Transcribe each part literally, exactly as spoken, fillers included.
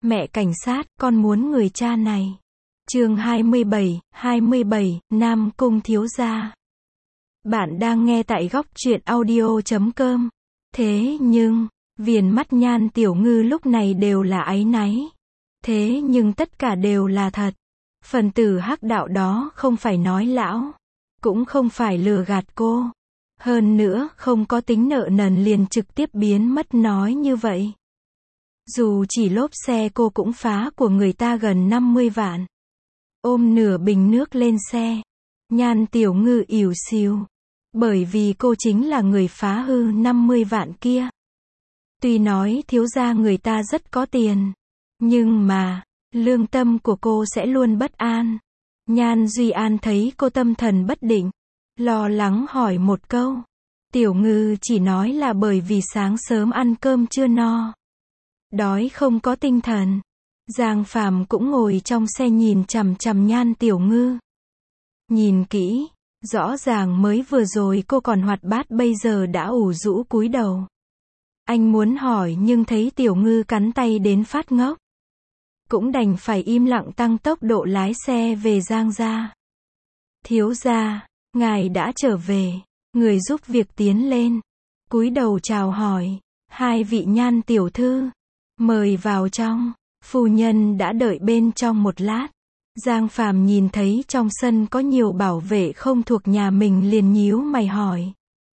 Mẹ cảnh sát, con muốn người cha này. Chương hai mươi bảy, hai mươi bảy, Nam Cung thiếu gia. Bạn đang nghe tại góc truyện audio chấm com. Thế nhưng, viền mắt Nhan Tiểu Ngư lúc này đều là áy náy. Thế nhưng tất cả đều là thật. Phần tử hắc đạo đó không phải nói lão, cũng không phải lừa gạt cô. Hơn nữa, không có tính nợ nần liền trực tiếp biến mất nói như vậy. Dù chỉ lốp xe cô cũng phá của người ta gần năm mươi vạn. Ôm nửa bình nước lên xe. Nhan Tiểu Ngư ỉu xìu. Bởi vì cô chính là người phá hư năm mươi vạn kia. Tuy nói thiếu gia người ta rất có tiền. Nhưng mà, lương tâm của cô sẽ luôn bất an. Nhan Duy An thấy cô tâm thần bất định. Lo lắng hỏi một câu. Tiểu Ngư chỉ nói là bởi vì sáng sớm ăn cơm chưa no. Đói không có tinh thần. Giang Phàm cũng ngồi trong xe nhìn chằm chằm Nhan Tiểu Ngư. Nhìn kỹ, rõ ràng mới vừa rồi cô còn hoạt bát bây giờ đã ủ rũ cúi đầu. Anh muốn hỏi nhưng thấy Tiểu Ngư cắn tay đến phát ngốc. Cũng đành phải im lặng tăng tốc độ lái xe về Giang gia. Thiếu gia, ngài đã trở về. Người giúp việc tiến lên. Cúi đầu chào hỏi. Hai vị Nhan tiểu thư. Mời vào trong. Phu nhân đã đợi bên trong một lát. Giang Phàm nhìn thấy trong sân có nhiều bảo vệ không thuộc nhà mình liền nhíu mày hỏi.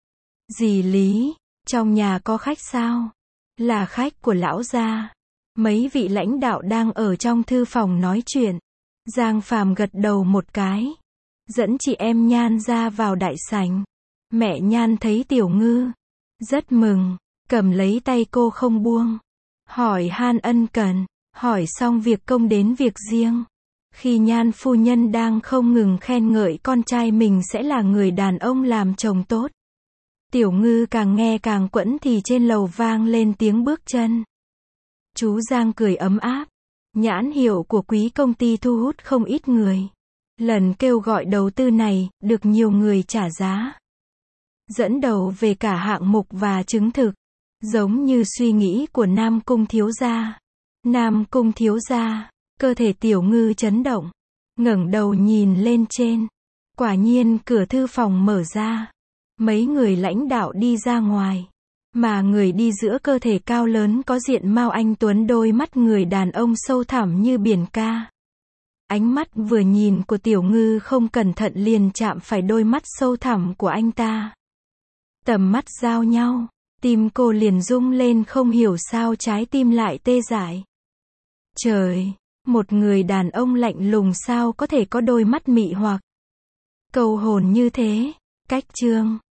Dì Lý, trong nhà có khách sao? Là khách của lão gia. Mấy vị lãnh đạo đang ở trong thư phòng nói chuyện. Giang Phàm gật đầu một cái. Dẫn chị em Nhan ra vào đại sảnh. Mẹ Nhan thấy Tiểu Ngư. Rất mừng. Cầm lấy tay cô không buông. Hỏi han ân cần. Hỏi xong việc công đến việc riêng. Khi Nhan phu nhân đang không ngừng khen ngợi con trai mình sẽ là người đàn ông làm chồng tốt. Tiểu Ngư càng nghe càng quẫn thì trên lầu vang lên tiếng bước chân. Chú Giang cười ấm áp. Nhãn hiệu của quý công ty thu hút không ít người. Lần kêu gọi đầu tư này, được nhiều người trả giá. Dẫn đầu về cả hạng mục và chứng thực. Giống như suy nghĩ của Nam Cung thiếu gia. Nam Cung thiếu gia, cơ thể Tiểu Ngư chấn động. Ngẩng đầu nhìn lên trên. Quả nhiên cửa thư phòng mở ra. Mấy người lãnh đạo đi ra ngoài. Mà người đi giữa cơ thể cao lớn có diện mạo anh tuấn, đôi mắt người đàn ông sâu thẳm như biển ca. Ánh mắt vừa nhìn của Tiểu Ngư không cẩn thận liền chạm phải đôi mắt sâu thẳm của anh ta. Tầm mắt giao nhau, tim cô liền rung lên không hiểu sao trái tim lại tê dại. Trời, một người đàn ông lạnh lùng sao có thể có đôi mắt mị hoặc câu hồn như thế. Cách chương